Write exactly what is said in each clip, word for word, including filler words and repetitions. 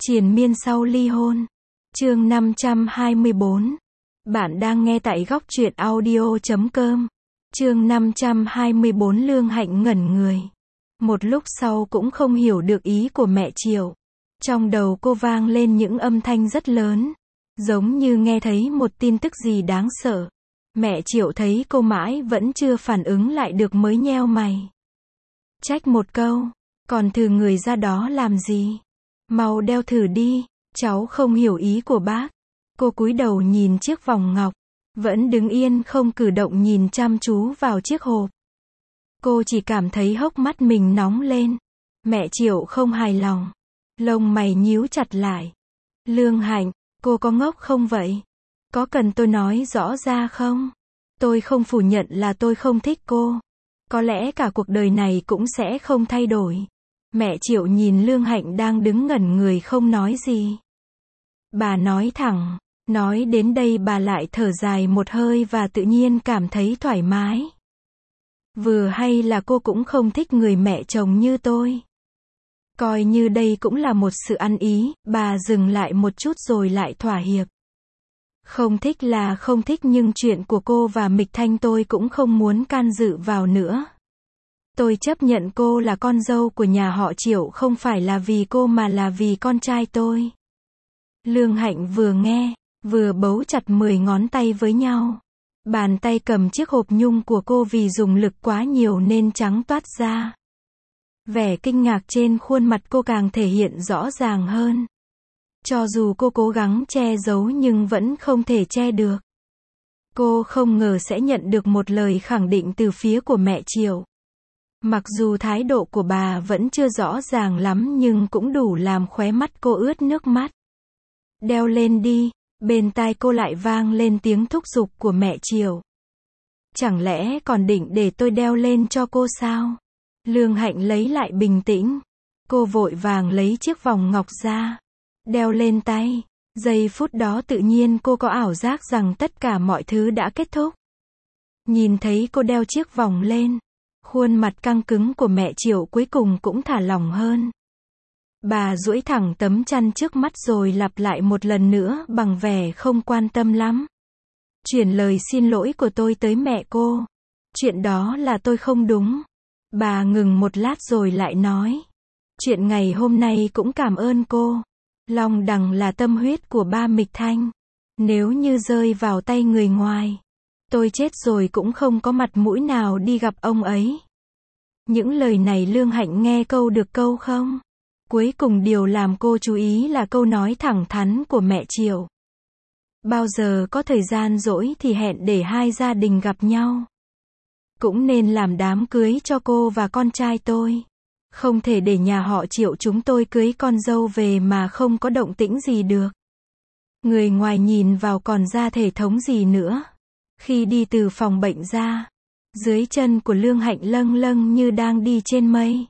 Triền miên sau ly hôn. Chương năm trăm hai mươi bốn. Bạn đang nghe tại góc truyện audio chấm com. Chương năm trăm hai mươi bốn. Lương Hạnh ngẩn người. Một lúc sau cũng không hiểu được ý của mẹ Triệu. Trong đầu cô vang lên những âm thanh rất lớn, giống như nghe thấy một tin tức gì đáng sợ. Mẹ Triệu thấy cô mãi vẫn chưa phản ứng lại được mới nheo mày. Trách một câu, còn thử người ra đó làm gì? Mau đeo thử đi, cháu không hiểu ý của bác. Cô cúi đầu nhìn chiếc vòng ngọc, vẫn đứng yên không cử động nhìn chăm chú vào chiếc hộp. Cô chỉ cảm thấy hốc mắt mình nóng lên. Mẹ Triệu không hài lòng, lông mày nhíu chặt lại. Lương Hạnh, cô có ngốc không vậy? Có cần tôi nói rõ ra không? Tôi không phủ nhận là tôi không thích cô. Có lẽ cả cuộc đời này cũng sẽ không thay đổi. Mẹ Triệu nhìn Lương Hạnh đang đứng ngẩn người không nói gì. Bà nói thẳng, nói đến đây bà lại thở dài một hơi và tự nhiên cảm thấy thoải mái. Vừa hay là cô cũng không thích người mẹ chồng như tôi. Coi như đây cũng là một sự ăn ý, bà dừng lại một chút rồi lại thỏa hiệp. Không thích là không thích nhưng chuyện của cô và Mịch Thanh tôi cũng không muốn can dự vào nữa. Tôi chấp nhận cô là con dâu của nhà họ Triệu không phải là vì cô mà là vì con trai tôi. Lương Hạnh vừa nghe, vừa bấu chặt mười ngón tay với nhau. Bàn tay cầm chiếc hộp nhung của cô vì dùng lực quá nhiều nên trắng toát ra. Vẻ kinh ngạc trên khuôn mặt cô càng thể hiện rõ ràng hơn. Cho dù cô cố gắng che giấu nhưng vẫn không thể che được. Cô không ngờ sẽ nhận được một lời khẳng định từ phía của mẹ Triệu. Mặc dù thái độ của bà vẫn chưa rõ ràng lắm nhưng cũng đủ làm khóe mắt cô ướt nước mắt. Đeo lên đi, bên tai cô lại vang lên tiếng thúc giục của mẹ Triệu. Chẳng lẽ còn định để tôi đeo lên cho cô sao? Lương Hạnh lấy lại bình tĩnh. Cô vội vàng lấy chiếc vòng ngọc ra, đeo lên tay. Giây phút đó tự nhiên cô có ảo giác rằng tất cả mọi thứ đã kết thúc. Nhìn thấy cô đeo chiếc vòng lên, khuôn mặt căng cứng của mẹ Triệu cuối cùng cũng thả lỏng hơn. Bà duỗi thẳng tấm chăn trước mắt rồi lặp lại một lần nữa bằng vẻ không quan tâm lắm. Chuyển lời xin lỗi của tôi tới mẹ cô. Chuyện đó là tôi không đúng. Bà ngừng một lát rồi lại nói. Chuyện ngày hôm nay cũng cảm ơn cô. Long Đằng là tâm huyết của ba Mịch Thanh. Nếu như rơi vào tay người ngoài, tôi chết rồi cũng không có mặt mũi nào đi gặp ông ấy. Những lời này Lương Hạnh nghe câu được câu không? Cuối cùng điều làm cô chú ý là câu nói thẳng thắn của mẹ Triệu. Bao giờ có thời gian rỗi thì hẹn để hai gia đình gặp nhau. Cũng nên làm đám cưới cho cô và con trai tôi. Không thể để nhà họ Triệu chúng tôi cưới con dâu về mà không có động tĩnh gì được. Người ngoài nhìn vào còn ra thể thống gì nữa. Khi đi từ phòng bệnh ra, dưới chân của Lương Hạnh lâng lâng như đang đi trên mây.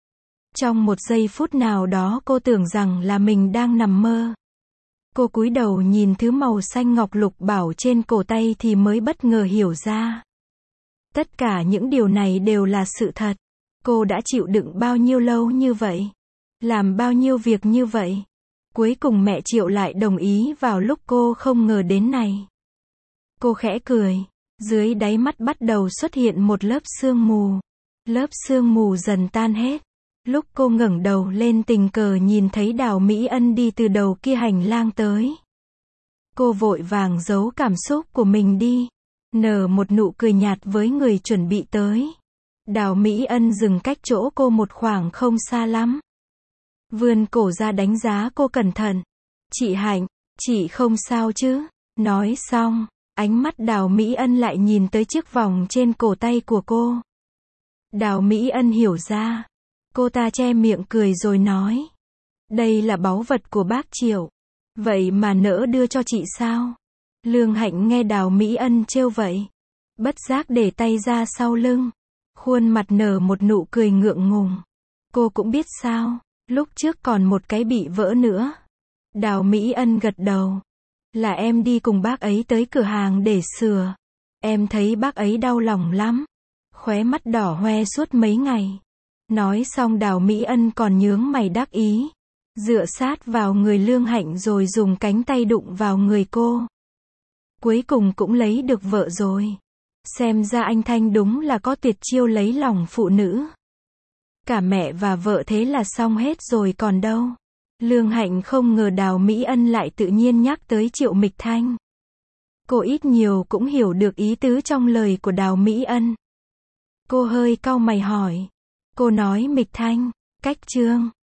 Trong một giây phút nào đó cô tưởng rằng là mình đang nằm mơ. Cô cúi đầu nhìn thứ màu xanh ngọc lục bảo trên cổ tay thì mới bất ngờ hiểu ra. Tất cả những điều này đều là sự thật. Cô đã chịu đựng bao nhiêu lâu như vậy? Làm bao nhiêu việc như vậy? Cuối cùng mẹ Triệu lại đồng ý vào lúc cô không ngờ đến này. Cô khẽ cười. Dưới đáy mắt bắt đầu xuất hiện một lớp sương mù. Lớp sương mù dần tan hết. Lúc cô ngẩng đầu lên tình cờ nhìn thấy Đào Mỹ Ân đi từ đầu kia hành lang tới. Cô vội vàng giấu cảm xúc của mình đi. Nở một nụ cười nhạt với người chuẩn bị tới. Đào Mỹ Ân dừng cách chỗ cô một khoảng không xa lắm. Vươn cổ ra đánh giá cô cẩn thận. Chị Hạnh, chị không sao chứ? Nói xong, ánh mắt Đào Mỹ Ân lại nhìn tới chiếc vòng trên cổ tay của cô. Đào Mỹ Ân hiểu ra. Cô ta che miệng cười rồi nói. Đây là báu vật của bác Triệu. Vậy mà nỡ đưa cho chị sao? Lương Hạnh nghe Đào Mỹ Ân trêu vậy. Bất giác để tay ra sau lưng. Khuôn mặt nở một nụ cười ngượng ngùng. Cô cũng biết sao, lúc trước còn một cái bị vỡ nữa. Đào Mỹ Ân gật đầu. Là em đi cùng bác ấy tới cửa hàng để sửa. Em thấy bác ấy đau lòng lắm. Khóe mắt đỏ hoe suốt mấy ngày. Nói xong Đào Mỹ Ân còn nhướng mày đắc ý. dựa sát vào người Lương Hạnh rồi dùng cánh tay đụng vào người cô. Cuối cùng cũng lấy được vợ rồi. Xem ra anh Thanh đúng là có tuyệt chiêu lấy lòng phụ nữ. Cả mẹ và vợ thế là xong hết rồi còn đâu. Lương Hạnh không ngờ Đào Mỹ Ân lại tự nhiên nhắc tới Triệu Mịch Thanh. Cô ít nhiều cũng hiểu được ý tứ trong lời của Đào Mỹ Ân. Cô hơi cau mày hỏi. Cô nói Mịch Thanh, cách Trương.